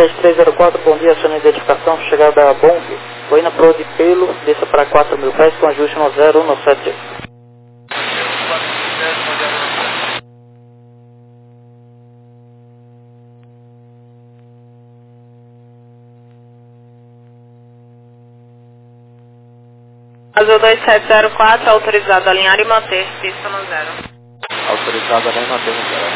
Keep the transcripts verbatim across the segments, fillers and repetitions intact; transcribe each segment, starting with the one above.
sete três zero quatro, bom dia, aciona a identificação, chegada a Bonville. Boina Pro de Pelo, desça para quatro mil pés com ajuste no zero um sete. Azul dois sete zero quatro, autorizado a alinhar e manter, pista no zero. Autorizado a alinhar e manter no zero.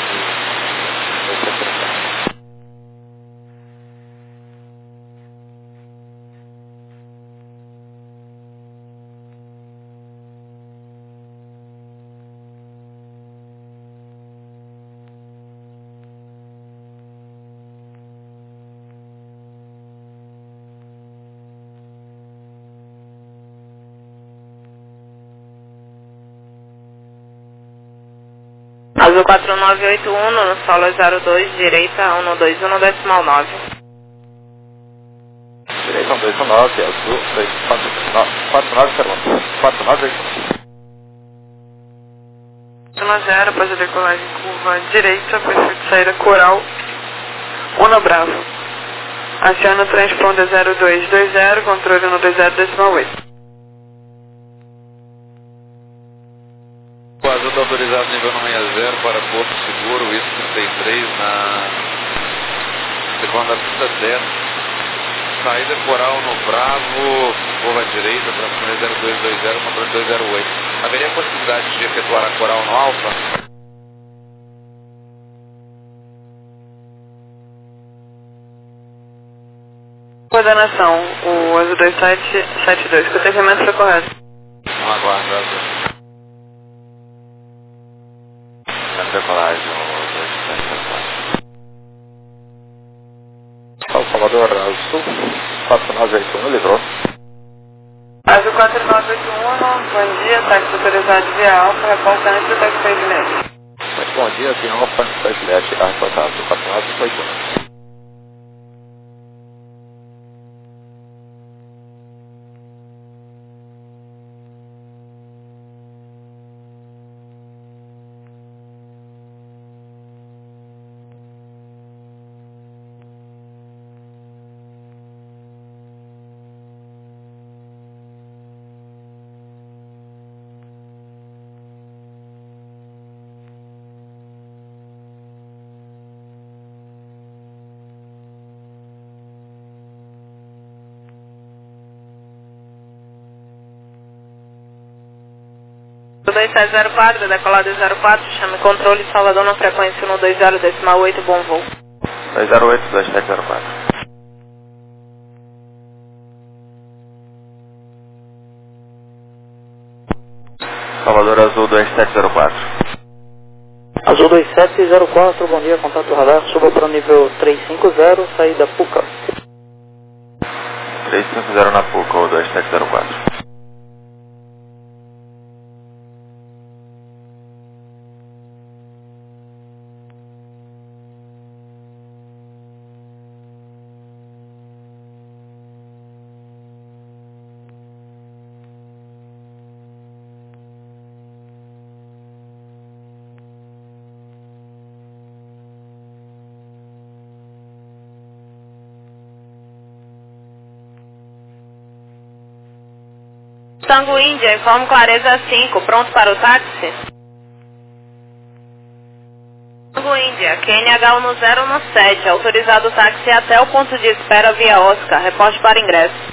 Azul quatro nove oito um, no solo zero dois, direita um dois um, decimal nove. Direita um dois um nove, azul dois quatro nove zero um, quatro nove oito um. zero, após a decolagem curva direita, perfil de saída coral, um Bravo. Aciona o transponder zero dois dois zero, controle um dois zero, decimal oito. O azul está autorizado nível nove zero para Porto Seguro, isso trinta e três na segunda pista dez. Saída coral no Bravo, curva direita, transponder zero dois dois zero, controle dois zero oito. Haveria possibilidade de efetuar a coral no Alfa? Coordenação, o azul dois sete sete dois, que o segmento foi correto. Não aguardo, azul. Decolagem, dois sete quatro. Salvador, Azul quatro nove oito um, livrou. Azul quatro nove oito um, bom dia, táxi autorizado via Alfa, reportante do táxi para Juliette. Muito bom dia, aqui em Alfa, da Juliette, a reportagem do quatro nove oito um. dois sete zero quatro, decolado zero quatro, chame controle Salvador na frequência um dois zero, decimal oito, bom voo. dois zero oito, dois sete zero quatro. Salvador Azul dois sete zero quatro. Azul dois sete zero quatro, bom dia, contato radar, suba para o nível três cinco zero, saída Puca. três cinco zero na Puca, ou dois sete zero quatro. Tango Índia, informe clareza cinco, pronto para o táxi? Tango Índia, Q N H um zero um sete, autorizado o táxi até o ponto de espera via Oscar, reporte para ingresso.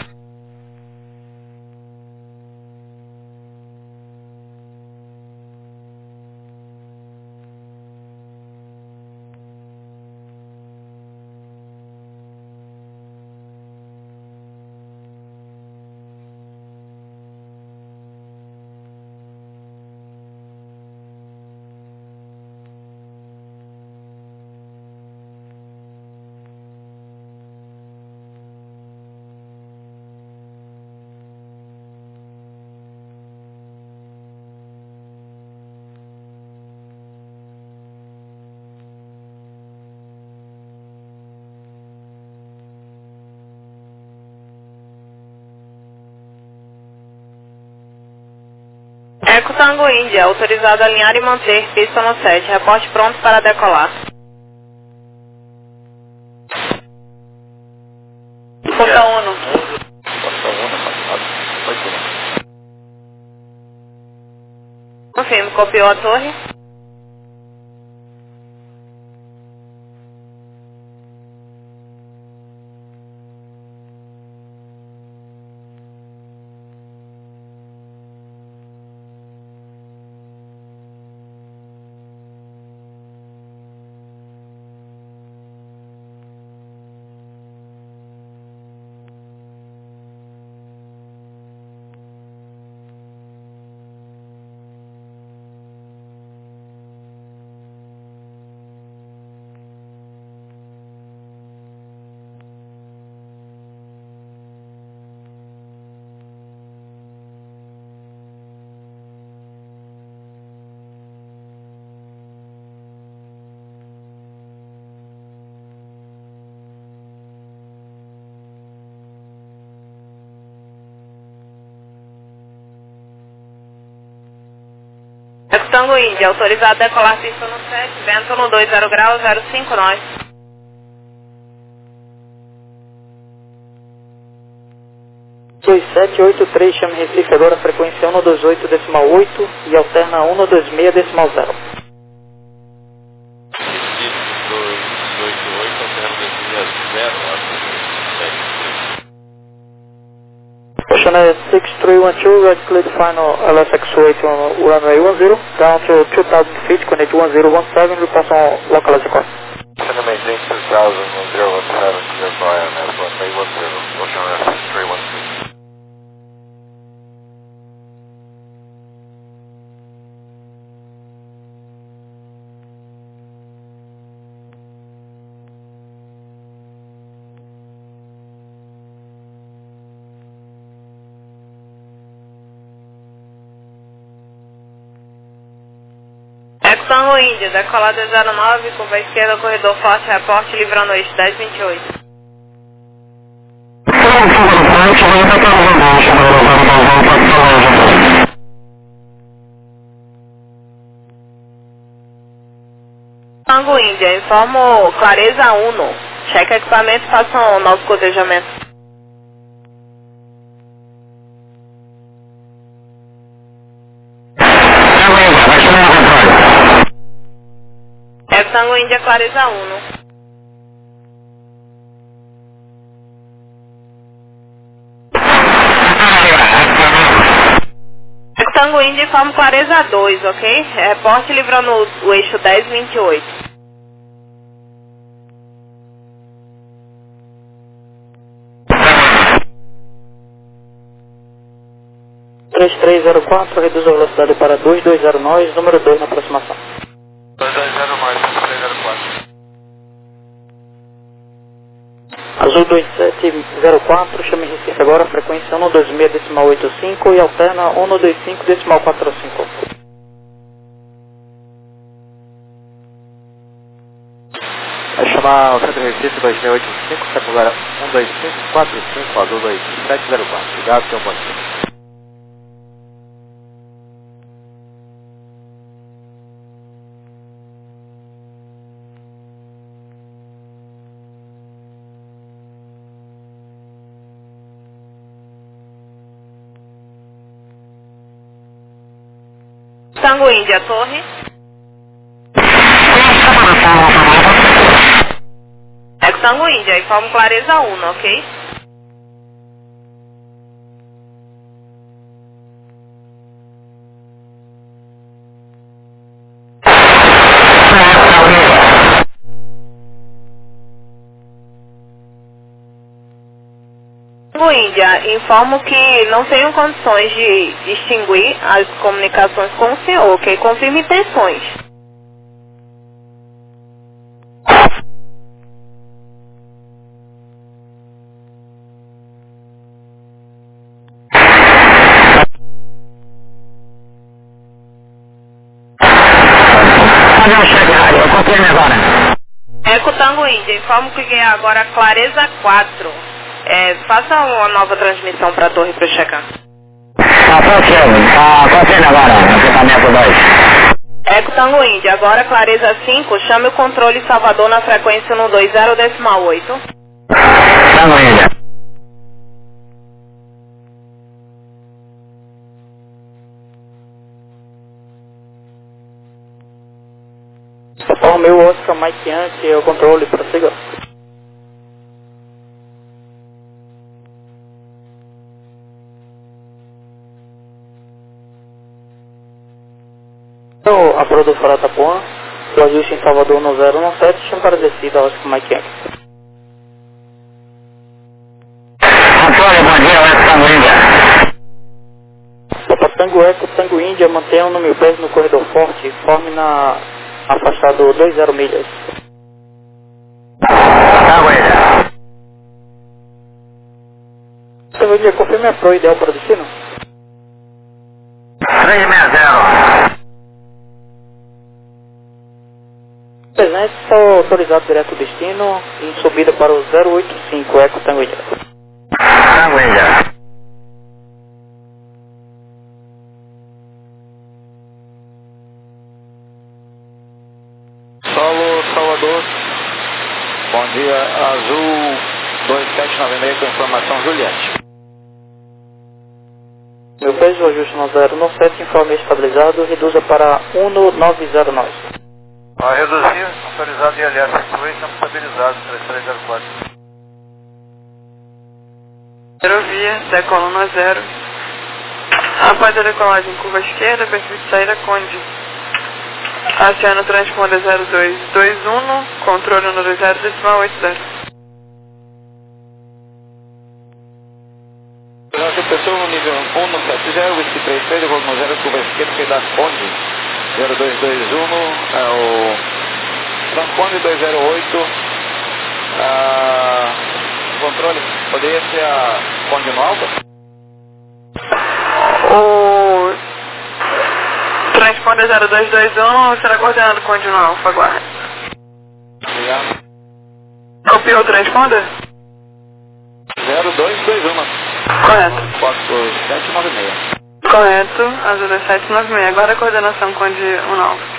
Eco Tango Índia, autorizado a alinhar e manter, pista no sete, reporte pronto para decolar. M, copiou a torre. Tango Índia, autorizado a decolar pista no sete, vento no dois zero graus, zero cinco nós. dois sete oito três, chame Recife agora, frequência um dois oito decimal oito e alterna um dois seis decimal zero. Recife dois oito oito, alterna dois seis zero, Ocean six three one two, red cleared final L S X eight on runway one zero, down to two thousand feet, connect one zero one seven, repass on local S course. Ocean maintain two thousand, one zero one seven, clear by on S runway one zero, Ocean six three one two. Tango Índia, decolada zero nove, curva esquerda, corredor forte, reporte, livrando o eixo dez vinte e oito. Tango Índia, informo clareza um, cheque equipamento, façam um novo cotejamento. Tango Índia, clareza um. Tango Índia, informo clareza dois, ok? Reporte livrando o, o eixo dez vinte e oito. três três zero quatro, reduz a velocidade para dois dois zero nós, número dois na aproximação. dois dois zero mais, três zero quatro. Azul dois sete zero quatro, chame Recife agora, frequência um dois seis decimal oito cinco e alterna um dois cinco decimal quatro cinco. Vai chamar o Centro Recife dois seis oito cinco, circular um dois cinco quatro cinco, Azul dois sete zero quatro. Obrigado, tenha um bom dia. Tango Índia, torre. É Tango Índia, informo clareza um, ok? Tango Índia, informo que não tenho condições de distinguir as comunicações com o senhor, ok? Confirme intenções. Eco Tango Índia, informo que é agora clareza quatro. É, faça uma nova transmissão para a torre para checar. Tá funcionando, tá fazendo agora, equipamento dois. Eco Tango Índia, agora clareza cinco, chame o controle Salvador na frequência um dois zero decimal oito. Tango Índia. Informei o Oscar Mike Yankee, é o controle, prossiga. Então, a Prodo Frota Poa, o ajuste em Salvador no zero um sete, chama para descida, Oscar Mike Yankee. Controle, bom dia, West Tango Índia. Papa Tango Eco, Tango Índia, mantenha-no mil pés no corredor forte, forme na afastado dois zero milhas. Tango Índia. Tango Índia, confirme a Pro ideal para o destino? três seis zero. Presente, está autorizado direto ao destino, em subida para o zero oito cinco, Eco Tango Índia. Tango Índia. Solo Salvador, bom dia, Azul dois sete nove seis com informação Juliette. Meu peso, ajuste no zero um sete, informe estabilizado, reduza para um nove zero nove. Ah, reduzir, autorizado e aliás, estamos estabilizados, três três zero quatro. Aerovia, decolando zero. Após a decolagem, curva esquerda, perfil de saída Conde. Aciona o transponder zero dois dois um, controle no dois zero decimal oito zero. Pessoa no nível um no sete zero, whisky três três, eu vou no zero, curva esquerda, saída Conde. zero dois dois um, é o transponder dois zero oito. Ah, controle, poderia ser a Conde no Alfa? O transponder zero dois dois um será coordenado Conde no Alfa, aguarde. Obrigado. Copiou o transponder? zero dois dois um. Correto. quatro sete nove seis. Correto, Azul dois sete nove seis. Agora a coordenação Conde um Alfa.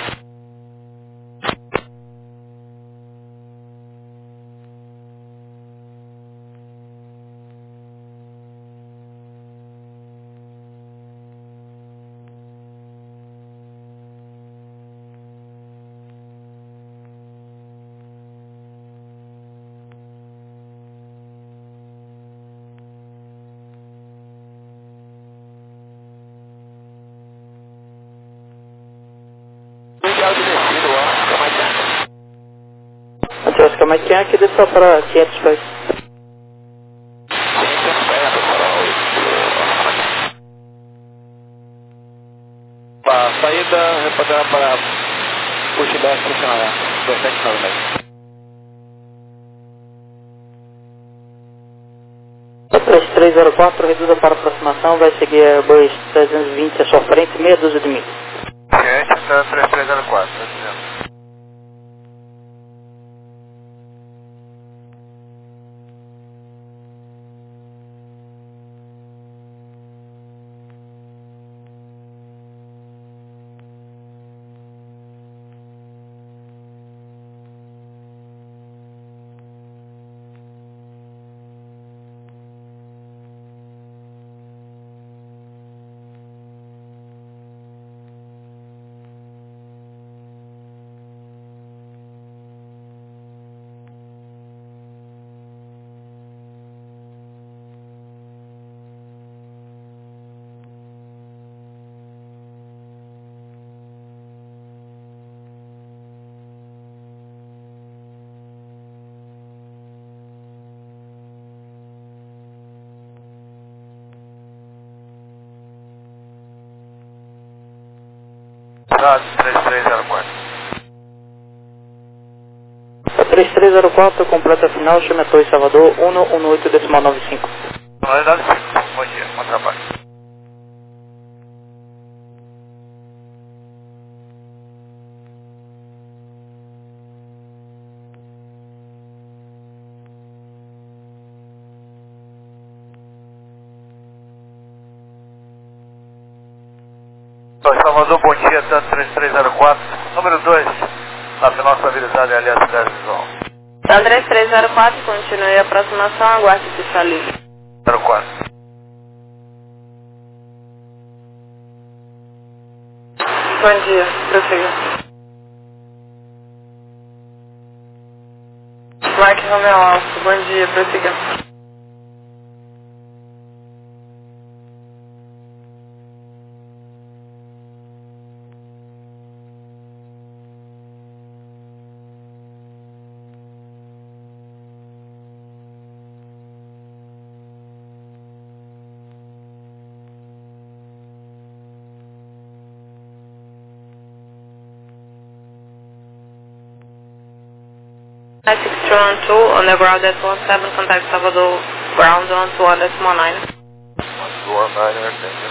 Oscar Mike Yankee, desça para quinhentos pés. A saída reportada para Push dez funcionará, dois sete nove seis. três três zero quatro, reduza para aproximação, vai seguir Airbus trezentos e vinte à sua frente, meia dúzia de milhas. Gente, está três três zero quatro, está dizendo. Dados três três zero quatro. três três zero quatro, completa final, chama Torre Salvador, um um oito decimal nove cinco. Dados cinco, bom dia, bom trabalho. Salvador, bom dia, tanto três três zero quatro, número dois, na final estabilidade, aliás, dez visual. Então, três três zero quatro, continue a aproximação, aguarde pista livre. zero quatro. Bom dia, prossiga. Romeo Alfa, bom dia, prossiga. six two one two on the ground at one seven, contact Salvador ground on two one decimal nine. one one nine, attention.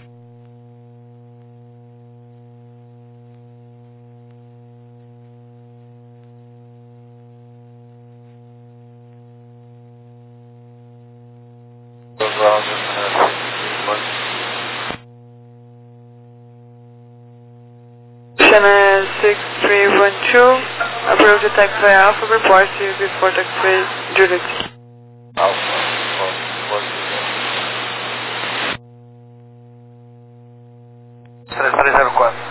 Ground Channel six three one two, approach the taxiway Alpha, report to you before taxiway Juliet. Alpha, one, três três zero quatro.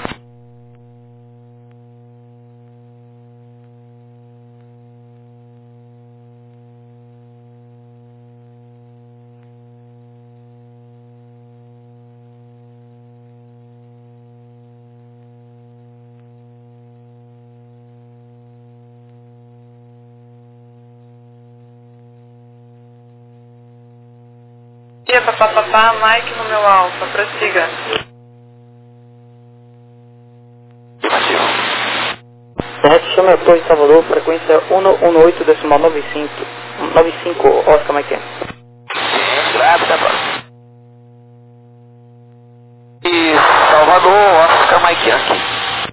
Dia papapá, Mike no meu Alfa, prossiga. Correto, chama a Torre Salvador, frequência um um oito decimal nove cinco, Oscar Mike. E Salvador, Oscar Mike Yankee.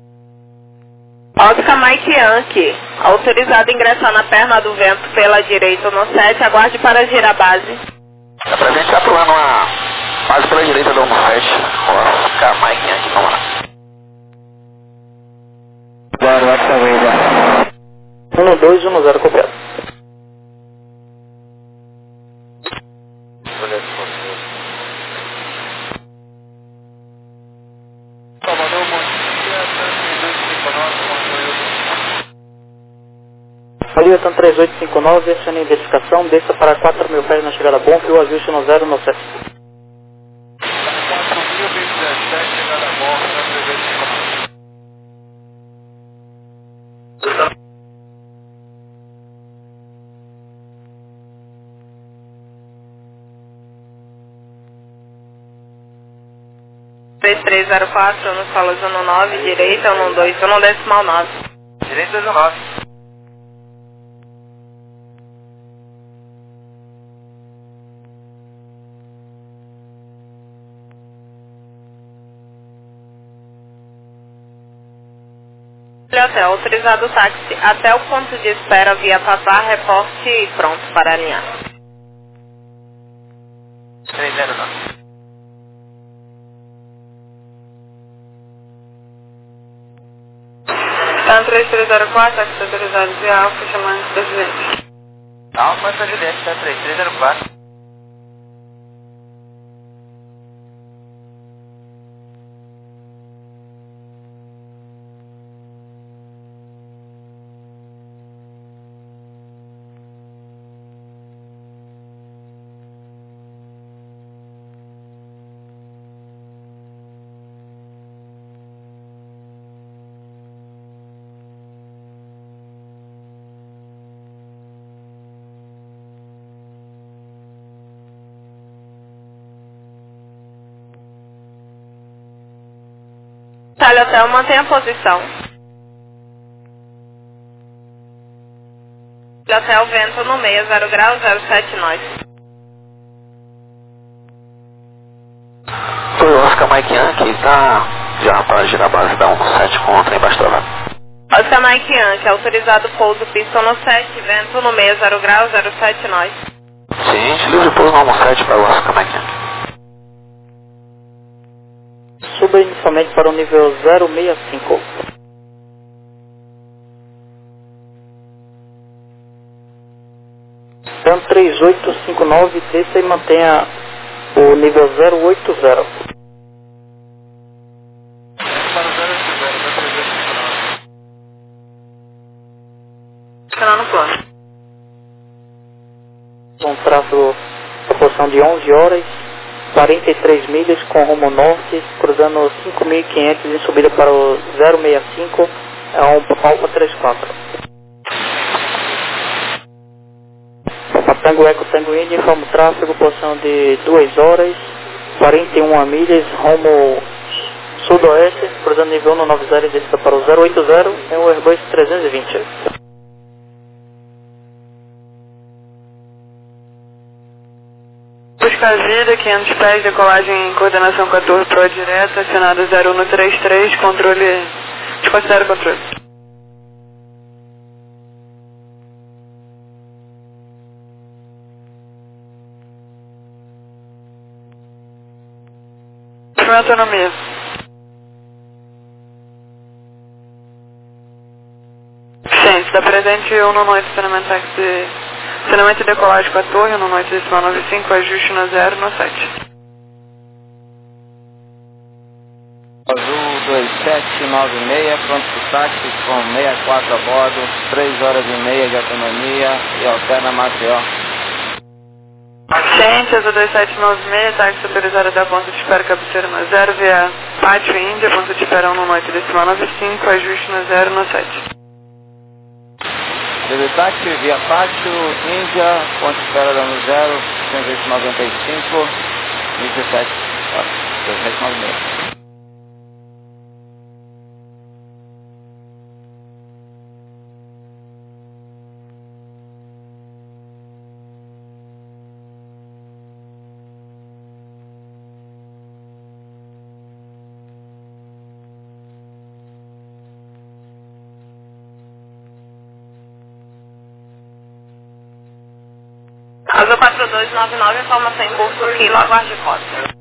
Oscar Mike Yankee, autorizado a ingressar na perna do vento pela direita no sete, aguarde para girar a base. Dá pra gente atuando uma base pela direita do sete, Oscar Mike Yankee, vamos lá. Claro, um dois um zero, copiado. Salvador, bom dia, três dois cinco nove, Aliatan três oito cinco nove, acione a identificação, desça para quatro mil pés na chegada bom, fio ajuste no zero no sete. quatro mil e dezessete, chegada bom, três oito cinco nove. três três zero quatro, no solo zona nove, direita, um dois, um decimal nove. Direita dezenove. Hotel, autorizado o táxi até o ponto de espera via passar, reporte e pronto para alinhar. três zero nove. Tá três três zero quatro, táxi autorizado via Alfa, chamando da Juliette. Alfa para Juliette, tá três três zero quatro. Talhe Hotel, mantenha a posição. Hotel vento no meio, zero grau, zero sete nós. Foi o Oscar Mike Yankee, tá já para girar a base da um sete contra embaixo da vaga. Oscar Mike Yankee, autorizado pouso pista no sete, vento no meio, zero grau, zero sete nós. Sim, livre pouso no sete para o Oscar Mike Yankee. Suba inicialmente para o nível zero seis cinco. Então três oito cinco nove, desça e mantenha o nível zero oito zero. Para o zero oito zero, vai três oito cinco nove. Canal no plano. um tráfego na posição de onze horas, quarenta e três milhas com rumo norte, cruzando cinco mil e quinhentos em subida para o zero seis cinco, é um Alfa trinta e quatro. Tango Eco Tango Indy, informa o tráfego, posição de duas horas, quarenta e uma milhas, rumo sudoeste, cruzando nível um nove zero e descida para o zero oito zero, é o Airbus trezentos e vinte. Busca vida, quinhentos pés, decolagem em coordenação com a torre pro direta, acionado zero um três três, controle, desconsidera o controle. Autonomia. Gente, está presente um no noite, acionamento táxi, acionamento e decolagem com a torre, no noite decimal nove cinco, ajuste no zero, no sete. Azul dois sete nove seis, pronto para o táxi com sessenta e quatro a bordo, três horas e meia de autonomia e alterna Maceió. Gente, Azul dois sete nove seis, táxi autorizado da ponta de espera cabeceira no zero, via Pátio Índia, ponta de espera um no noite decimal nove cinco, ajuste no zero, no sete. Táxi via Pátio Índia, ponto de espera no zero, cento e noventa e cinco, mil e dezessete, dois sete nove seis. Azul quatro dois nove nove, informação em curso Kilo, aguarde rota.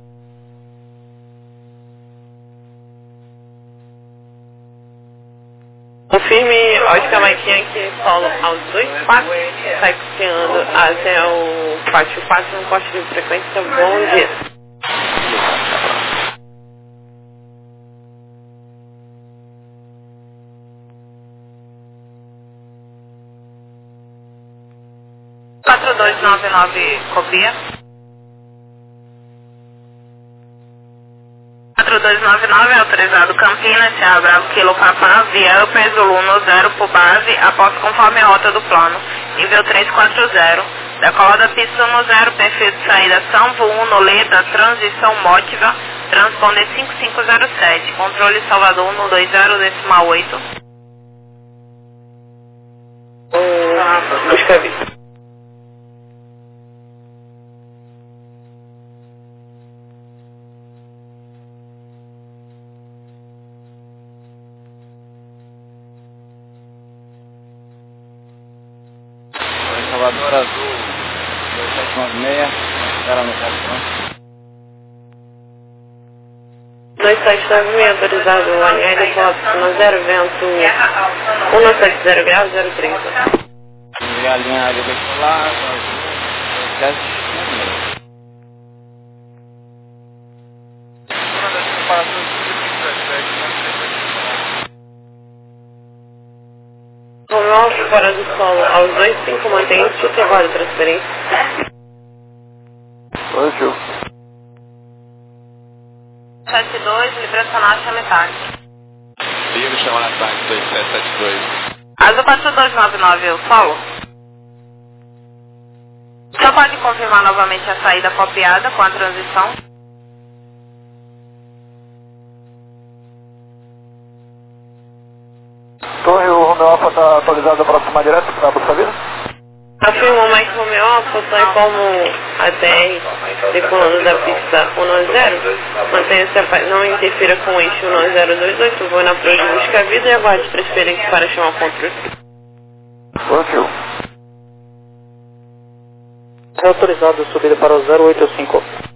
Confirme ótica Maiquinha que solo aos dois quatro, taxiando até o pátio quatro no poste de frequência. Bom dia. quatro dois nove nove, copia. quatro dois nove nove, autorizado Campinas, Serra Bravo, Kilo Papá, via Upper Zulu no zero por base, após conforme a rota do plano, nível trezentos e quarenta. Decola da pista no zero, perfil de saída São Paulo, Noleda, transição Mótiva, transponder cinco cinco zero sete, controle Salvador um dois zero decimal oito. Busca vida. Salvador Azul dois sete nove seis, espera no cartão. dois sete nove seis, autorizado o N L, Fox no zero, vento um sete zero grau, zero trinta. E a linha área veicular, Azul dois sete nove seis. Romeu, fora do solo, aos dois cinco, mantém o intervalo de transferência. Positivo. sete dois, liberacional, chame táxi. Liga chamar ataque dois sete sete dois. Azul quatro dois nove nove, eu solo. Só pode confirmar novamente a saída copiada com a transição. Torre, o Romeo Alfa está atualizado para aproximar direto para a busca vida? Afirmou Mike Romeo Alfa, só como a T R decolando da pista um zero, mantenha-se, não interfira com o eixo um zero dois oito, vou na prova de busca vida e aguarde transferência para chamar o controle. Positivo. É autorizado subida para o zero oito cinco.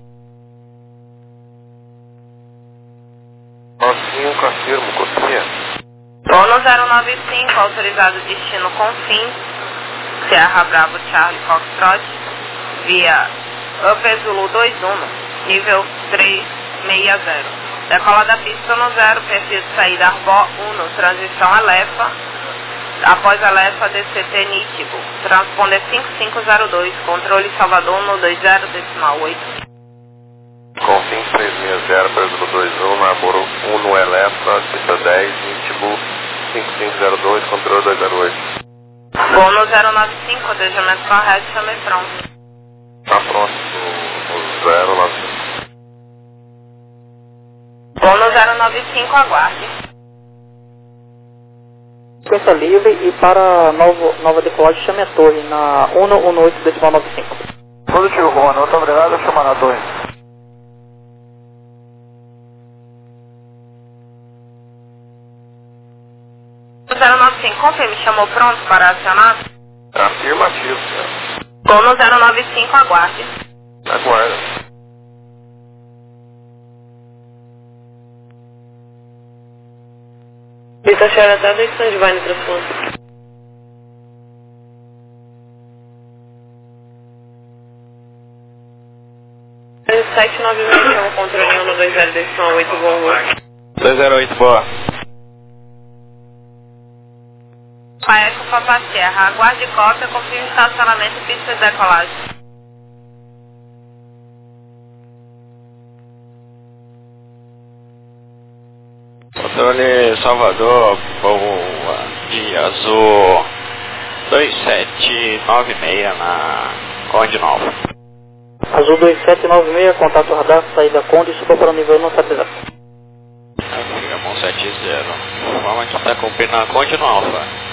Nocinho, confirmo, copia. Bono zero nove cinco, autorizado destino Confins, Serra Bravo Charlie Foxtrot, via Upper Zulu dois um, nível trezentos e sessenta. Decola da pista no zero, perfil de saída Arbó um, transição Alefa, após alerta D C T nítido. Transponder cinco cinco zero dois, controle Salvador no dois zero decimal oito. Com cinco três seis zero, preço dois um, Namoro um no Elefa, pista dez, nítido cinco cinco zero dois, controle dois zero oito. Gol no zero nove cinco, desejamento correto, chame pronto. Tá pronto, no zero nove cinco. Gol no zero nove cinco, aguarde. Sequência livre e para novo, nova decolagem chame a torre na um um oito decimal nove cinco. Positivo, Rony, muito obrigado, chama na torre. zero nove cinco, confirme, chamou pronto para acionar? Afirmativo, senhor. Gol no zero nove cinco, aguarde. Aguarda. Vitor Charlie até dois standby no transponder. sete nove seis, chama o controle um no dois zero decimal oito, bom voo. dois zero oito, boa. Paeco Papa Sierra, aguarde cópia, confirme estacionamento e pista de decolagem. Controle Salvador, boa, de azul dois sete nove seis na Conde Nova. Azul dois sete nove seis, contato radar, saída Conde, suba para o nível não satisfeito. Fica um sete zero. Vamos tentar cumprir na Conde Nova.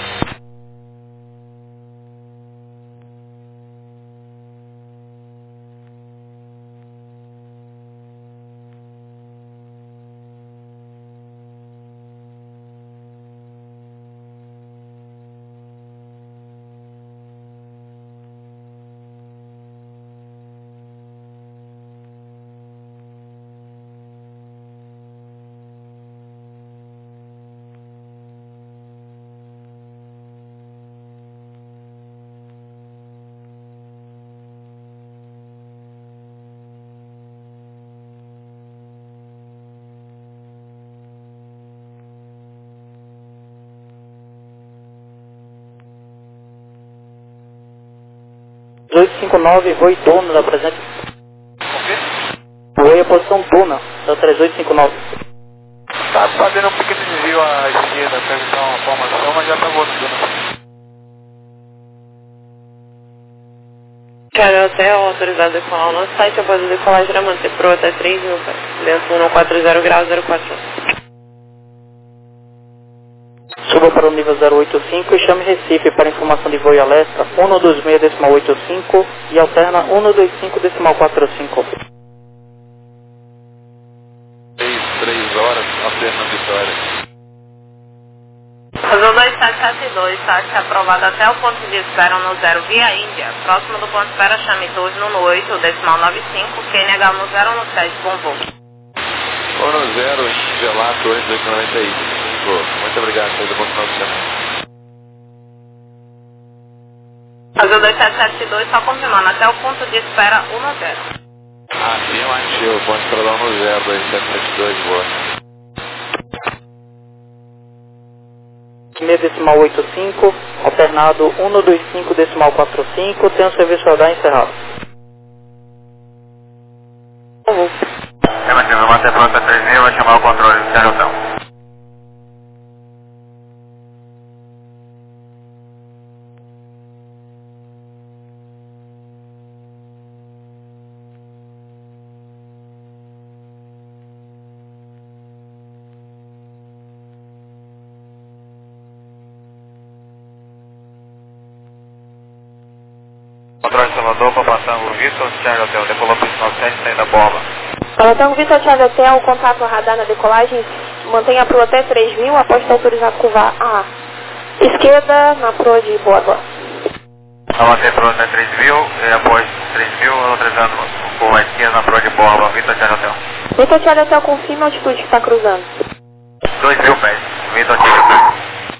oito cinco nove, voe Duna da presente. Voe a posição Duna da três oito cinco nove. Tá fazendo um pequeno desvio à esquerda para evitar uma formação, mas já tá voltando. Cara, até autorizado a decolar o nosso site, após a decolagem irá manter pro até três mil, dentro do um quatro zero graus zero quatro. Suba para o nível zero oito cinco e chame Recife para informação de voo e alerta um dois seis decimal oito cinco e alterna um dois cinco decimal quatro cinco. três horas, alterna Vitória. Azul dois sete sete dois, táxi aprovado até o ponto de espera no zero via Índia. Próximo do ponto de espera, chame dois no oito decimal nove cinco, Q N H no zero no sete, bom voo. Ou no zero, Índia lá, torre dois noventa e cinco. Muito obrigado, seja bom final de semana. Azul dois sete sete dois, só confirmando, até o ponto de espera um no zero. Afirmativo, ponto de espera no zero, dois sete sete dois, boa. meio decimal oito cinco, alternado um dois cinco decimal quatro cinco, tem o serviço radar encerrado. Afirmativo, vou manter pronto a três mil, vai chamar o controle do Sérgio Hotel. Controle de Salvador, para passar o Vitor, Sérgio Hotel, decolou para o sinal sete, saída borba. Então, Vitor Charlie Hotel, contato radar na decolagem, mantenha a proa até três mil, após estar autorizado a curvar a esquerda na proa de borba. Vou manter proa até três mil, e após três mil, autorizando curva à esquerda na proa de borba, Vitor Charlie Hotel. Vitor Charlie Hotel, confirma a altitude que está cruzando. dois mil pés, Vitor Charlie Hotel.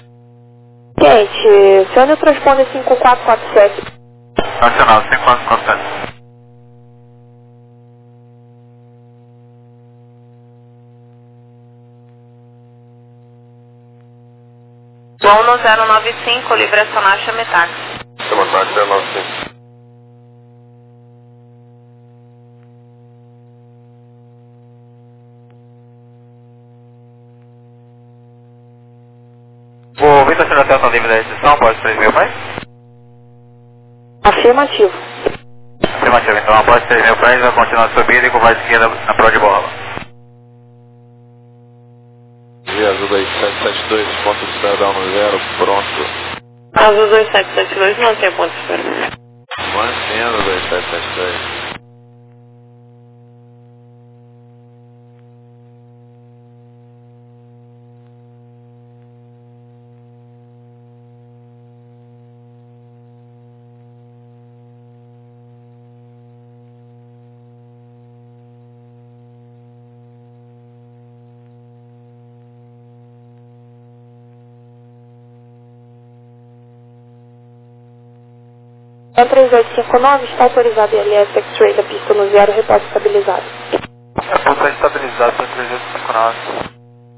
Gente, seu Nil transponder cinco quatro quatro sete. Nacional, cinco quatro quatro sete. Voo no zero nove cinco, livre acionar, chame táxi. Chama táxi zero nove cinco. O Vitor Charlie Hotel está livre da restrição após três mil pés? Afirmativo. Afirmativo, então após três mil pés vai continuar subindo e curva à esquerda na prova de borla. Azul dois sete sete dois, ponto de espera down no zero, pronto. Azul dois sete sete dois não tem ponto de espera. Mantendo dois sete sete dois. É três oito cinco nove, está autorizado L S X-Ray da pista no zero, repórter estabilizado. Repórter estabilizado para três oito cinco nove.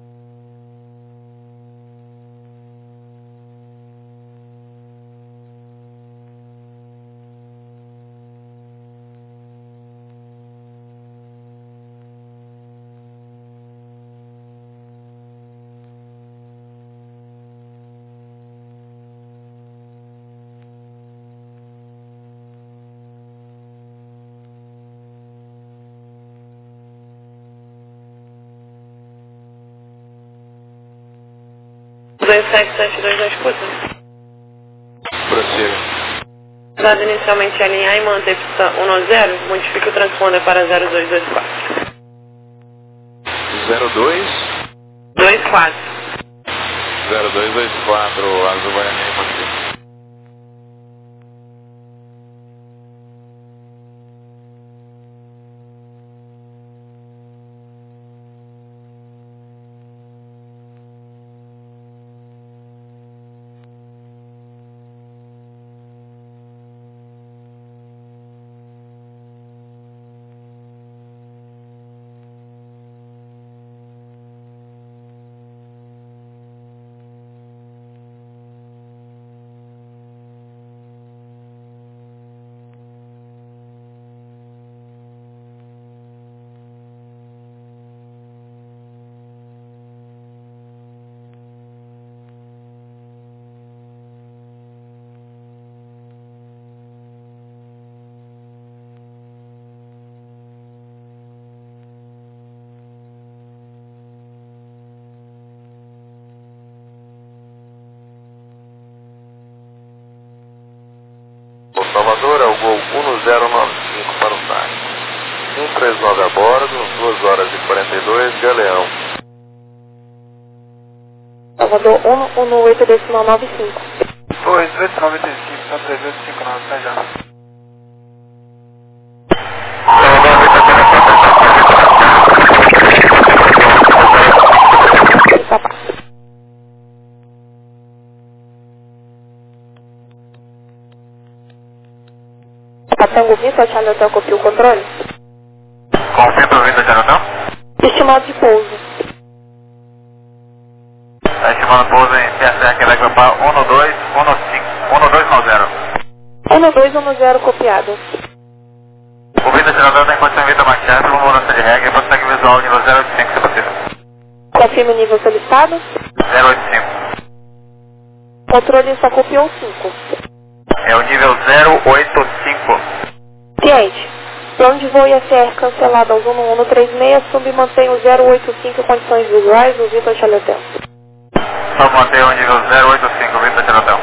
dois sete sete dois na escuta. Prossiga. Dado inicialmente alinhar e manter pista um no zero, modifique o transponder para zero dois dois quatro. zero dois dois quatro. zero dois dois quatro, Azul vai alinhar e manter. Salvador é o gol um zero nove cinco para o táxi. um três nove a bordo, duas horas e quarenta e dois, Galeão. Salvador um um oito decimal nove cinco. dois oito nove cinco, então três oito cinco nove, tá já. Tango Vitor, Charlie Hotel, copia o controle. Confirma o Vitor Charlie Hotel? Estimado de pouso. Está estimando pouso em C S R que vai agrupar um dois um dois um zero. um dois um zero copiado. O Vitor Charlie Hotel tem condição de Vitor Machado, uma mudança de regra e consegue visual nível zero oito cinco, se possível. Confirma o nível solicitado. zero oito cinco. Controle só copiou cinco. É o nível zero oito cinco. Ciente. Plano de voo I S R cancelado ao Zuno um três seis, sub mantém o zero oito cinco condições visuais do Vitor Charlie Hotel. Só mantém o nível zero oito cinco, Vitor Charlie Hotel.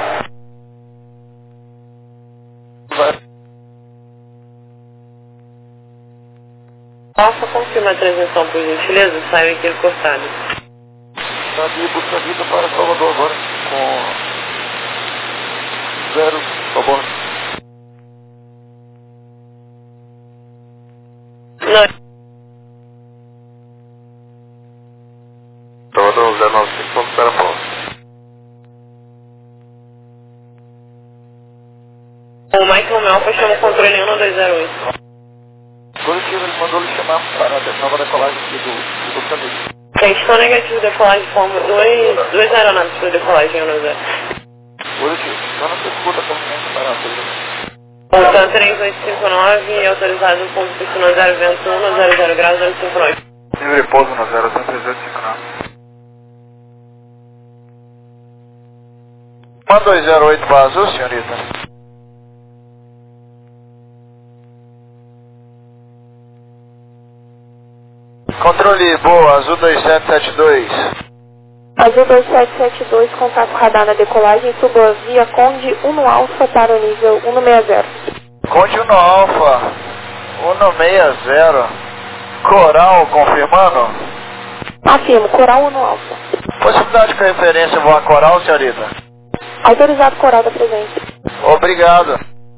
Alfa, confirma a transmissão por gentileza, saiu aqui cortado. Está de busca vida para Salvador agora, com zero, tá bom. Não. Salvador zero nove cinco, vamos para a pausa. O Michael Melfa chama o controle um dois zero oito. Positivo, ele mandou ele chamar para a nova decolagem aqui do, do caminho. Questão negativa de decolagem forma dois, duas aeronaves para decolagem um zero. Positivo. Só não se escuta como tem parado. Voltando três oito cinco nove, autorizado ponto piscina zero vento um, zero zero graus, zero cinco nove. Livre pouso no zero três oito cinco nove. um dois zero oito para azul, senhorita. Controle boa, azul dois sete sete dois. Azul dois sete sete dois, contato radar na decolagem, suba via Conde um Alfa para o nível um seis zero. Conde um Alfa, um seis zero. Coral confirmando? Afirmo, Coral um Alfa. Possibilidade com referência voar Coral, senhorita? Autorizado Coral da presença. Obrigado.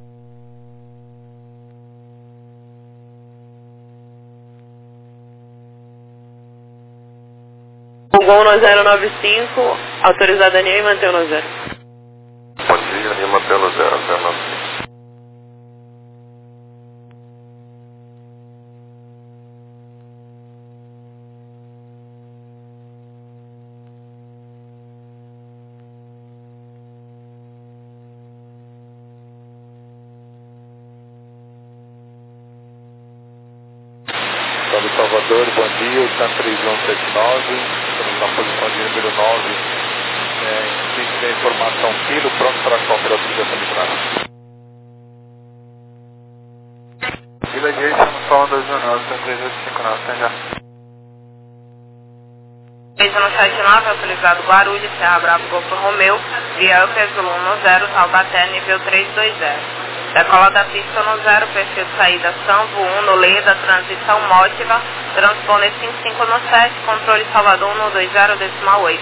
Gol no zero nove cinco, autorizado Daniel e mantém no zero. Bom dia, Daniel, mantém no zero, zero nove cinco. Salve Salvador, bom dia, o TAM três um sete nove, estamos na posição de número nove, é, insiste da informação Kilo, pronto para qualquer autorização de tráfego. Vila Jason, Sol dois um nove, TAM três oito cinco nove, até já. três um sete nove, autorizado Guarulhos, Serra Bravo, Golfo Romeu, via Elpes um zero, Taubaté, nível três dois zero. Decola da pista no zero, perfil de saída Sanvo um, no Leda, transição Mótiva, transponder cinco cinco no sete, controle Salvador um dois zero, decimal oito.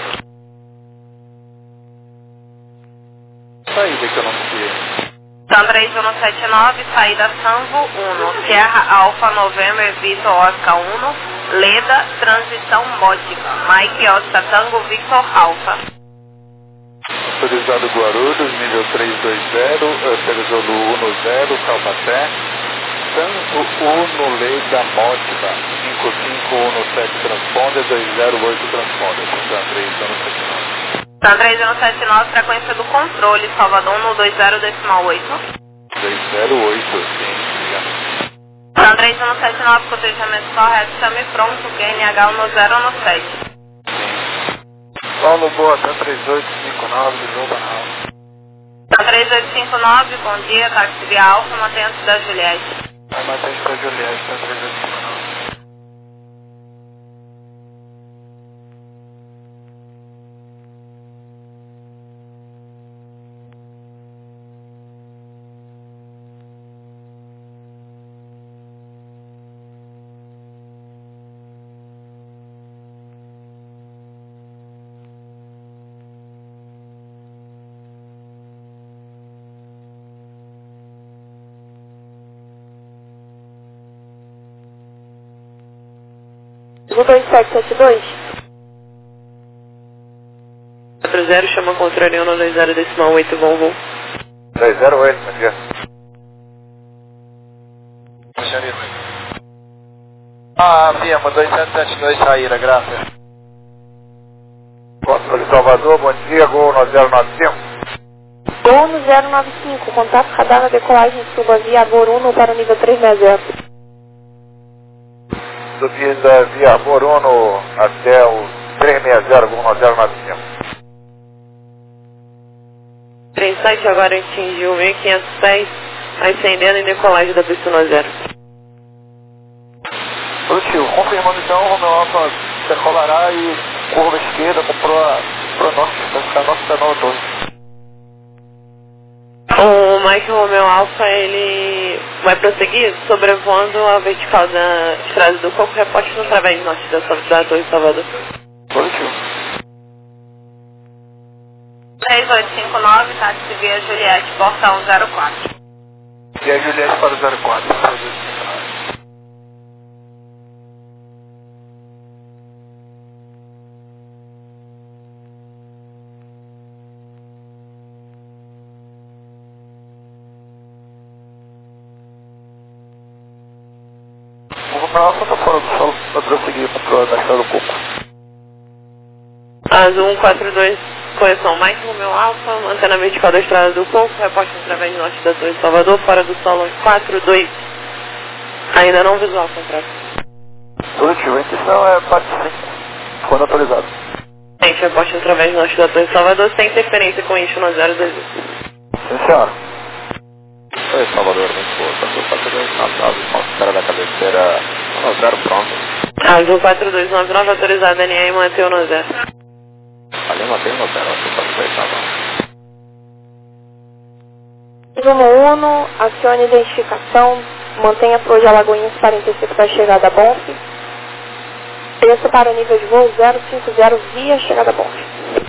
Saída que eu não sei. TAM três um sete nove, saída Sanvo um, Sierra Alfa November, Vitor Oscar um, Leda, transição Mótiva, Mike Oscar Tango, Victor Alfa. Autorizado Guarulhos, nível três dois zero, Teresolu um zero, Taubaté, Santo um Leda Mótiva, cinco cinco um sete transponder, dois zero oito transponder, TAM três um sete nove. TAM três um sete nove, frequência do controle, Salvador um dois zero, decimal oito. dois zero oito, sim, obrigado. TAM três um sete nove, cotejamento correto, chame pronto, Q N H um zero um sete. Paulo Boa, TAM três oito cinco nove, Lisboa Banal. TAM três oito cinco nove, bom dia, táxi via Alfa, mantenha-se da Juliette. Vai matar isso para Juliette, TAM três oito cinco nove. dois sete sete dois. quatro zero, chama controle um dois zero, decimal oito, Volvo. dois zero oito, bom dia. Senhorita. Ah, Fiamma, dois sete sete dois, saída, graças. Controle Salvador, bom dia, Gol no zero nove cinco. Gol no zero nove cinco, contato radar na decolagem, suba via Boruno para o nível três seis zero. Subida via Boruno até o três seis zero, Gol no zero nove cinco. três sete agora atingiu mil quinhentos pés, ascendendo em decolagem da pista no zero. Positivo, confirmando então, o Romeu Alfa decolará e curva esquerda comprou a pro norte, vai ficar norte da Nova Torre. O Mike Romeo Alpha, ele vai prosseguir sobrevoando a vertical da estrada do Coco, reporte no través norte da, da Torre Salvador. Positivo. três oito cinco nove, táxi via Juliette, porta um zero quatro. E a Juliette para o zero quatro, três oito cinco nove. O Romeu Alfa está fora do solo para prosseguir para a estrada do Coco. Azul um quatro dois, correção Mike Romeo Alfa, antena vertical da Estrada do Coco, reporte através do norte da Torre de Salvador, fora do solo quatro dois, ainda não visual contrato. Positivo, a intenção é parte cinco, quando autorizado. Gente, reporte através do norte da Torre de Salvador, sem interferência com isso no zero dois. Sim, senhora. Oi, Salvador, muito boa. Azul quatro dois nove nove, espera da cabeceira, no zero pronto. Azul quatro dois nove nove, autorizado N E e manteu no zero. Ali mantém no zero, Azul quatro dois nove nove. Rumo Uno, acione identificação, mantenha Pro de Alagoinhas quarenta e cinco para a chegada a Bonfe. Preço para o nível de voo zero cinco zero via chegada a Bonfe.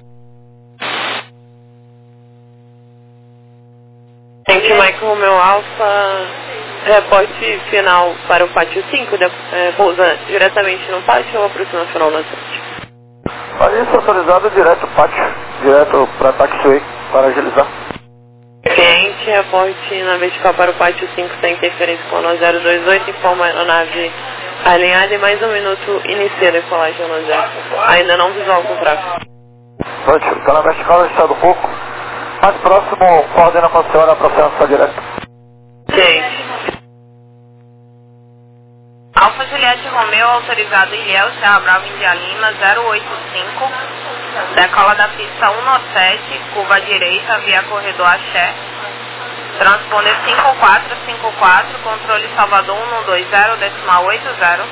Gente, Mike Romeo Alfa, reporte final para o pátio cinco, de, é, pousa diretamente no pátio ou aproxima final na frente? Ali isso autorizado direto pátio, direto para taxiway, para agilizar. Cliente, reporte na vertical para o pátio cinco sem interferência com o zero dois oito, informa a nave alinhada e mais um minuto inicia a decolagem no zero. Ainda não visual com tráfego. Pronto, está na vertical da Estrada do Coco. Mais próximo, coordena com a senhora para a senhora direta. Gente. Alfa Juliette Romeo, autorizado Ilhéus, Serra Brava, Índia Lima, zero oito cinco. Decola da pista um sete, curva direita, via corredor Axé. Transponder cinco quatro cinco quatro, controle Salvador um dois zero, decimal oito zero.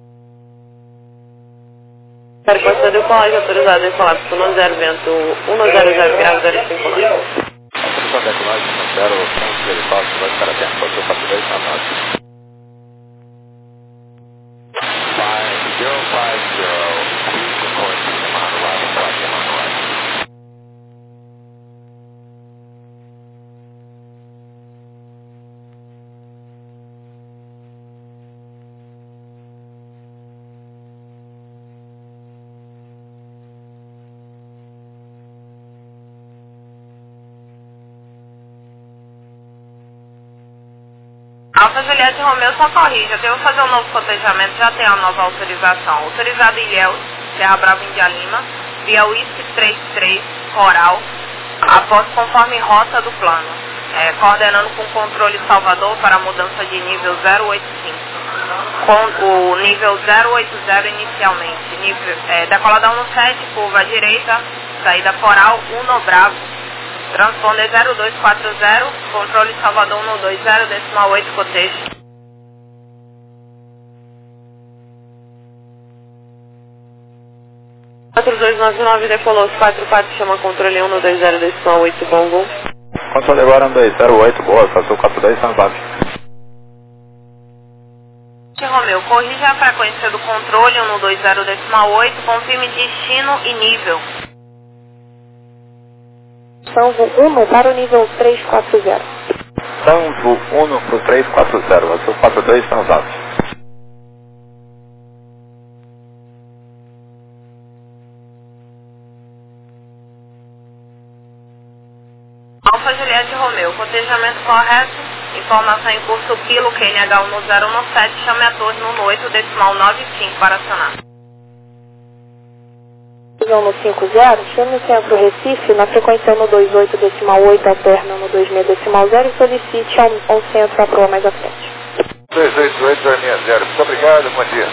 Aeroporto de colagem, autorizado em colapso no zero, vento um zero zero, grave zero cinco nove. Autorizado a decolagem no zero, ponto de helicóptero, vai estar atento, Azul quatro dois nove nove. five zero five zero, record system on arrival, platform on arrival. Alfa Juliette Romeo, só corrija, devo fazer um novo cotejamento, já tem a nova autorização. Autorizado Ilhéus, Serra Brava, Índia Lima, via Whisky três três, Coral, após conforme rota do plano, é, coordenando com controle Salvador para a mudança de nível zero oito cinco, com o nível zero oito zero inicialmente, nível, é, decolada um sete, curva direita, saída Coral, um Bravo, transponder zero dois quatro zero, controle Salvador um dois zero, decimal oito, cotejo. quatro dois nove nove, decolou quatro quatro, chama controle um dois zero, decimal oito, Bongo. Controle agora um dois zero oito, boa, Azul quatro dois nove nove. Romeu, corrija a frequência do controle um dois zero, decimal oito, confirme destino e nível. Sanvo Uno para o nível três quatro zero. Sanvo Uno para o três quatro zero, Azul quatro dois nove nove. Alfa Juliette Romeo, cotejamento correto, informação em curso Kilo, Q N H um zero um sete, chame a torre no oito, decimal nove cinco para acionar. No cinco zero, chame o centro Recife na frequência um dois oito, decimal oito, alterna no dois seis, decimal zero e solicite ao, ao centro a proa mais à frente. dois oito oito, dois zero, muito obrigado, bom dia.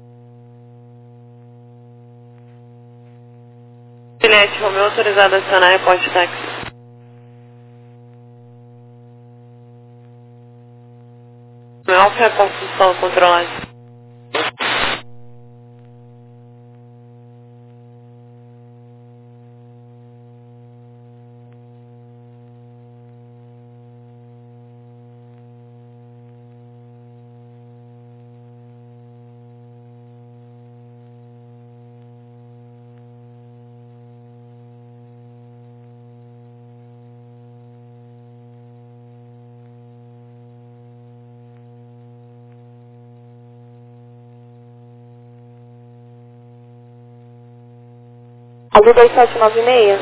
Juliette Romeo, autorizado a acionar reporte táxi. Meu alfa reporte de solo controlado. Azul dois sete nove seis.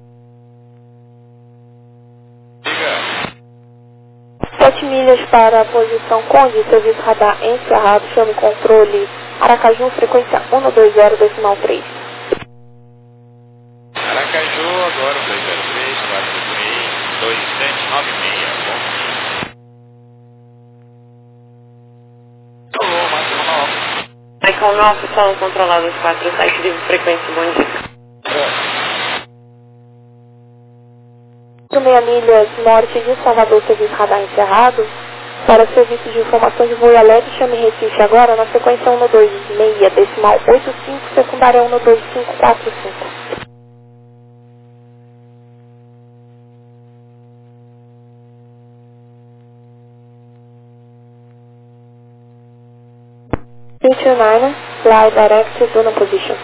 sete milhas para a posição Conde, serviço radar encerrado, chame controle Aracaju, frequência um dois zero, decimal três. dois zero três, quatro três, dois sete nove seis. Bom dia. Alô, Michael Home Alpha. Michael Home Alpha, solo controlado quatro sete de frequência, bom dia. meia milhas norte de Salvador, serviço radar encerrado. Para serviço de informação de voo e alerta, chame Recife agora na sequência um dois seis, decimal oito cinco, secundária um dois cinco quatro cinco. three two nine, fly direct to Duna position.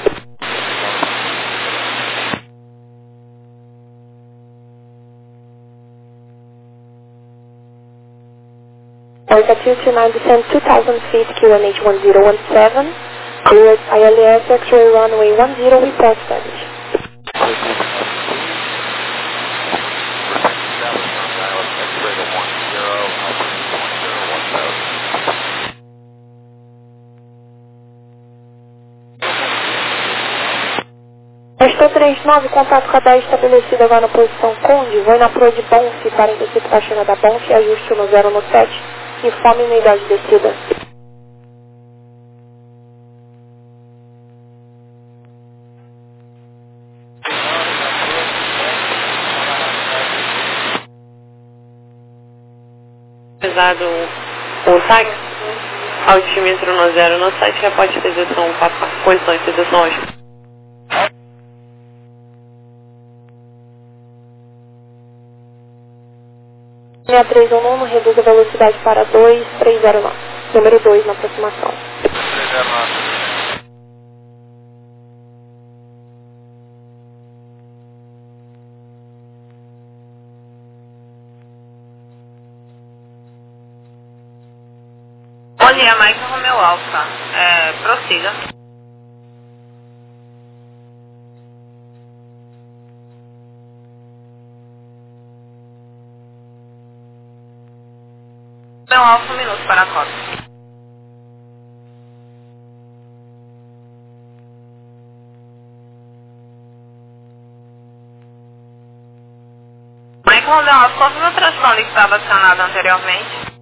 Delta two two nine, descend two thousand feet, Q N H one zero one seven, cleared I L S, X-ray runway one zero, report established. Estou três nove, contato radar estabelecido agora na posição Conde, vou na proa de Bonfe para interceptar a chegada da Bonfe, ajuste no zero no sete, informe unidade de descida. Pesado o táxi, altímetro no zero no sete, reporte de dedução, condições de dedução hoje. Linha três um nove, reduz a velocidade para dois três zero nove. Número dois na aproximação. três zero nove. Bom dia, Michael Romeo Alpha. É, prossiga. Romeo Alpha, um minuto para a cota. Michael Romeo Alpha, confirma o transponder que estava acionado anteriormente.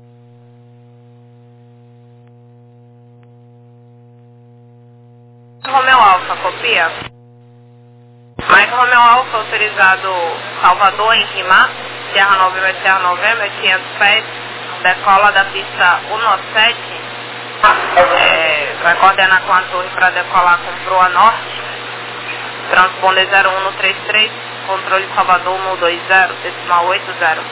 Romeo Alpha, copia. Michael Romeo Alpha, autorizado Salvador em Rimar, Sierra Novembro, Sierra Novembro, quinhentos pés, decola da pista um sete, é, vai coordenar com a torre para decolar com proa norte, transponder zero um três três, controle Salvador um dois zero, decimal oito zero.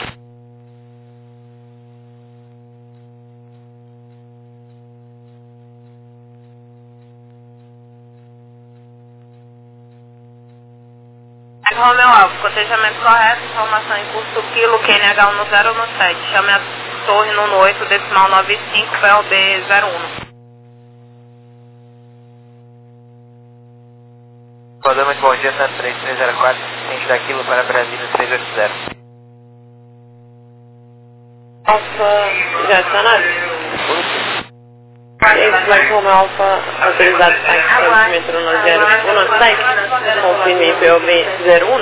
Romeo Alpha, cotejamento correto, informação em curso quilo, Q N H um zero um sete, chame a torre no oito, decimal nove cinco, P O B zero um. Rodamos, bom dia, Santos três três zero quatro, assistente da quilo para Brasília três oito zero. Alfa, já acionado? Esse vai como Alfa, autorizado para altímetro no zero um sete, confirme P O B zero um.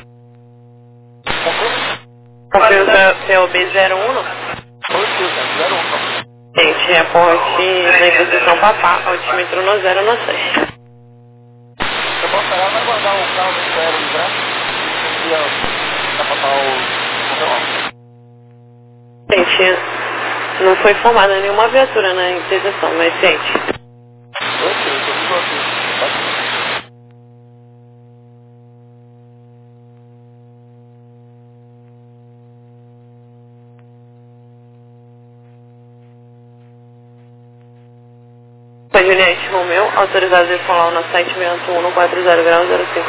Confirme P O B zero um. Gente, reporte na posição Papá, altímetro no zero no sete. Eu posso parar, vai guardar o carro do zero no braço e a Papá o... Gente, não foi formada nenhuma viatura na interseção, mas gente. Ok, eu tô vivo aqui. Foi Juliette Romeu, autorizado a decolar no sete vento um quatro zero grau zero cinco.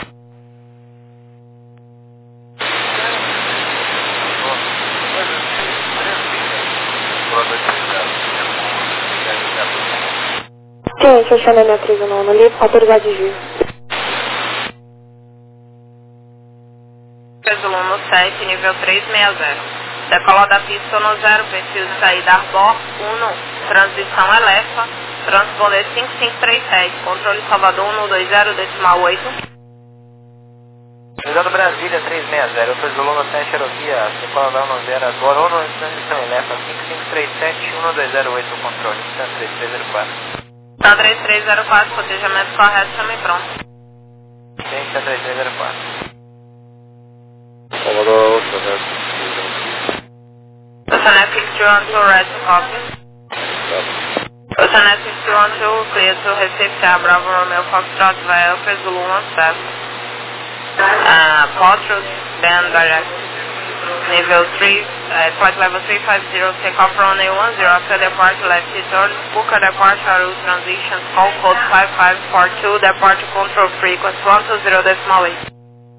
Gente, eu chamei minha três no livro, autorizado de giro. Peso um sete, nível três seis zero. Decola da pista no zero, perfil de saída Arbor um, transição Elefa, transponder cinco cinco três sete, controle Salvador um dois zero, decimal oito. Cuidado Brasília três seis zero, eu fiz o Luna sete Cherokee, circula um zero agora, ou no transição Elefa cinco cinco três sete um dois zero oito no controle, distância três três zero quatro. Tá três três zero quatro, cotejamento correto, chame pronto. Sim, tá três três zero quatro. Salvador, correto. Oceanet six two one two, red to copy. Oceanet six two one two, clear to receive Sierra Bravo Romeo Foxtrot via Alpha Zulu one seven. Uh, Portrait, band direct. Nível três, uh, flight level three five zero, take off runway one zero, after departure left turn, Booker departure route transition, call code five five four two, departure control frequency one two zero decimal eight.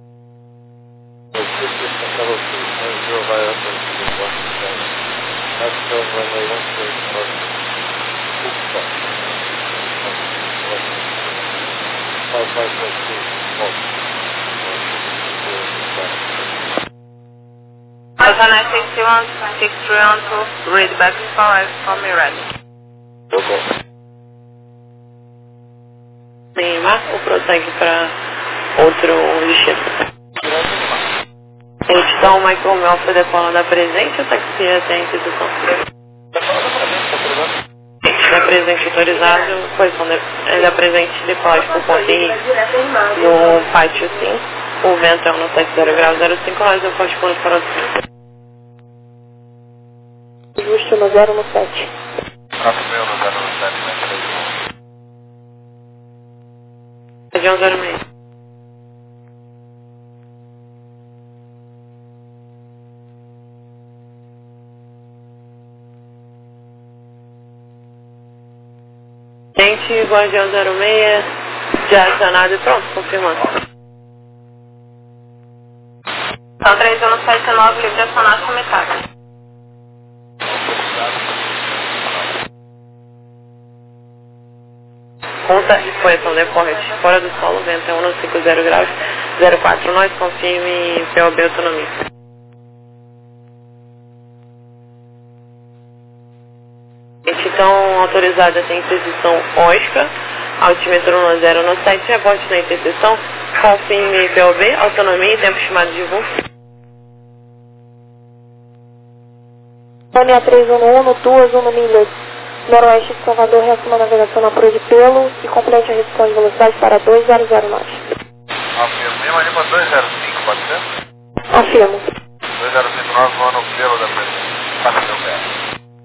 Oceanet six two one six three one two, read back to five, call me ready. Sim, marca ou prossegue para outro destino? Então, Michael Melfa decola da presente ou taxi até a instituição? Da presente autorizado, posição da presente decola por ponto Henrique no pátio cinco. O vento é um no sete zero grau zero cinco, nós eu posso pôr para o cinco. Justo no zero no sete. Rafael no zero no sete, né? Região zero seis. Gente, Guardião zero seis, já acionado e pronto, confirmando. São três um sete nove, livre de acionado com metade. Conta e correção decorrente. Fora do solo, vento é um cinco zero graus zero quatro, nós confirme P O B autonomia. Então, autorizada tem interseção Oscar, altímetro no zero no sete, rebote na interseção, confirme P O B, autonomia e tempo estimado de voo. Tânia três um um, duas um milhas, noroeste de Salvador, reassuma a navegação na proa de pelo e complete a redução de velocidade para dois zero zero nós. Afirmo, mesmo ali para dois zero cinco, pode ser? Afirmo. dois zero cinco nove, vou no pelo da presente. Passa meu pé.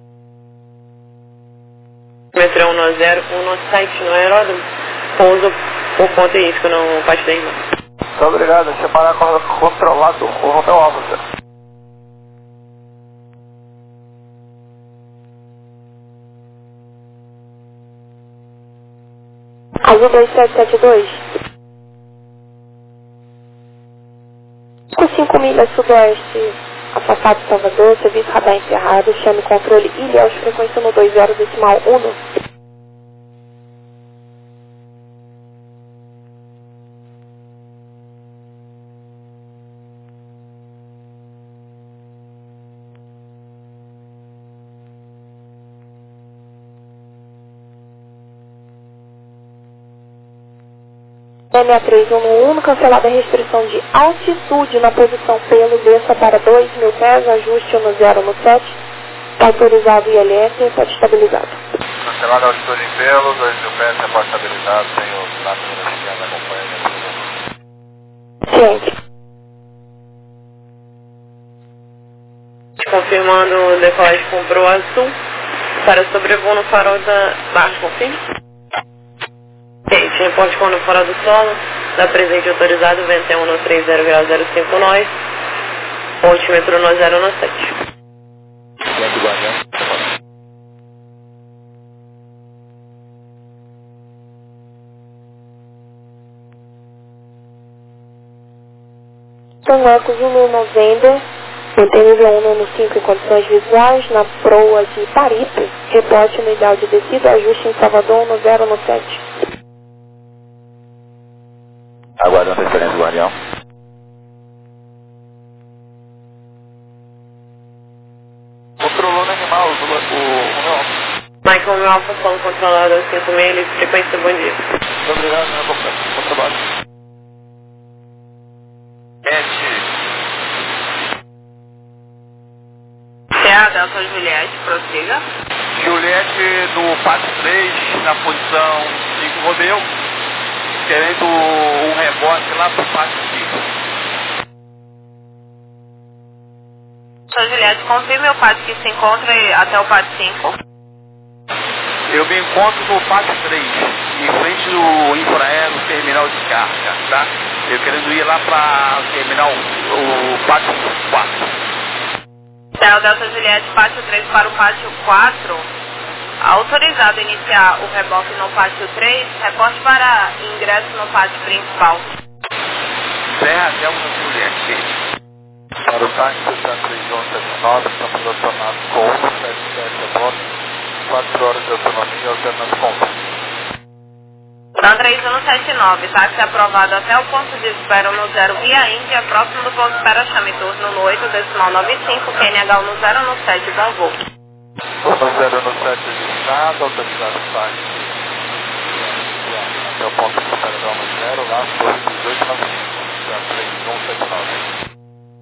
Metro um no zero, um no site no aeródromo, pouso por ponto e risco no pátio da irmã. Muito obrigado, separar controlado, o Romeu Alves. Azul dois sete sete dois. cinco milhas sudoeste, afastado de Salvador, serviço radar encerrado, chame controle Ilhéus, frequência no dois zero decimal um. M A três um um, cancelada a restrição de altitude na posição pelo, desça para dois mil pés, ajuste no zero no sete, está autorizado I L S, sete estabilizado. Cancelada a altitude em pelo, dois mil pés, repórte estabilizado, sem o tráfego da acompanhamento. Ciente. Confirmando o decolagem com proa azul para sobrevoo no farol da barra, confirma? Gente, reporte quando fora do solo, da presente autorizado, vento é um no três zero grau zero cinco nós, altímetro no zero no sete. Tangueco Zulu November, mantém nível um no cinco em condições visuais, na proa de Paripe, reporte no ideal de descida, ajuste em Salvador no zero no sete. Aguardando a transferência do Guardião. Controlando animal, o Romeu Alfa. Michael Romeu Alfa, solo controlador cinco mil, frequência, bom dia. Muito obrigado, né, bom trabalho. Delta Juliette, prossiga. Juliette no Pátio três, na posição cinco Romeu, querendo um rebote lá pro Pátio cinco. Delta Juliette, confirme o pátio que se encontra até o Pátio cinco. Eu me encontro no Pátio três, em frente do infraero terminal de carga, tá? Eu querendo ir lá para terminar o, o Pátio quatro. Céu Delta Juliette, Pátio três para o Pátio quatro. Autorizado a iniciar o reboque no Pátio três, reporte para ingresso no Pátio principal. Serra Delta Juliette. Para o táxi sete três um sete nove, estamos relacionados com um sete sete a bordo, quatro horas de autonomia alternando com Dan três um sete nove, táxi aprovado até o ponto de espera no zero Via Índia, próximo do ponto de espera chame turno no oito decimal nove cinco, Q N H no zero no sete, bom voo. no zero no sete registrado, autorizado o táxi até o ponto de espera da no zero, lá dois dezoito nove cinco, Dan três um sete nove.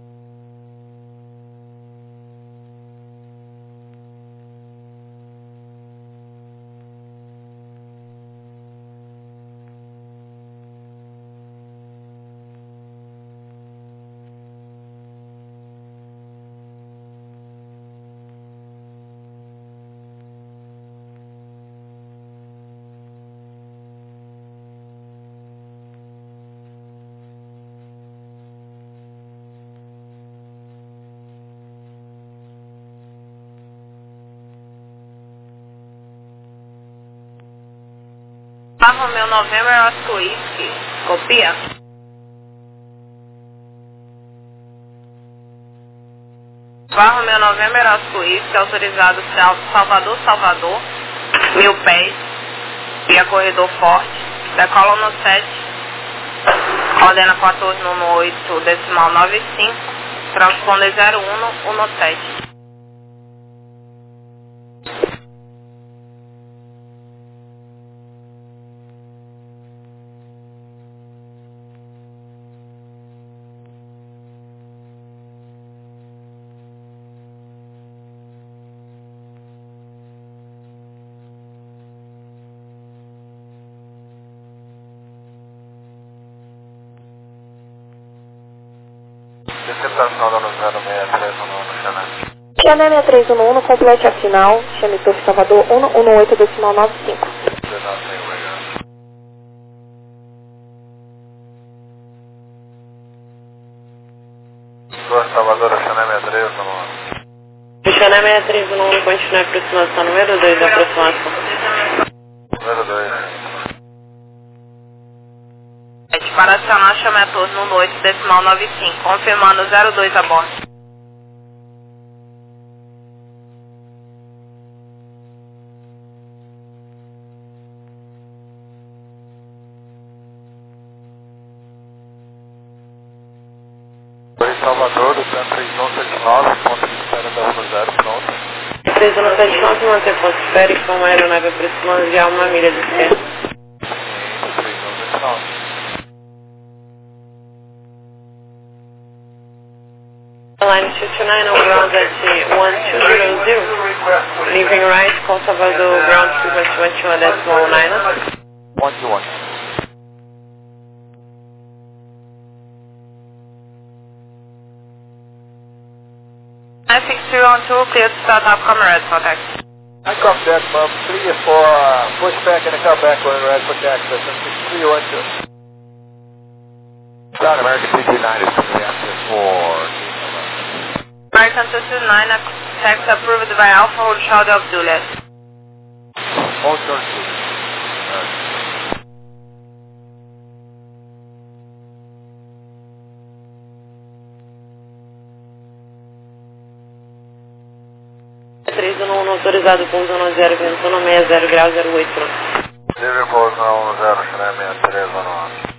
Alfa Romeo November Oscar Whisky, copia. Alfa Romeo November Oscar Whisky, autorizado Salvador, Salvador, mil pés, via corredor forte, decola no sete, ordena quatorze no oito, decimal nove cinco, transponder zero um no sete. Interceptação da no zero seis três um no Xané. Xané seis três um um, complete a final, chame Torre Salvador um um oito decimal nove cinco. Torre Salvador, Xané seis três um um. Xané seis três um um, continue a aproximação, número dois da aproximação. Número dois. Para acionar chame turno no oito, decimal nove cinco, confirmando zero dois a bordo. Torre Salvador, do três um sete nove, ponto de espera da um zero, pronto. três um sete nove, manter ponto de espera e com uma aeronave aproximando já uma milha de esquerda. três um sete nove. Line two two nine on ground at one two zero zero. Leaving right, call Salvador, ground frequency one two one decimal nine. one two one. nine six three one two, clear to start up, come red for taxi. I come back, Mom. three is for uh, pushback and a comeback on red for access. And six three one two. South American two two nine is coming access for... American two two nine, tax approved by Alpha Hold Charlie of Juliet. Hold Charlie of Juliet. três um um autorizado com zona zero, ventana sessenta graus, zero oito. Zero, zero, zero, Xané seis três um um.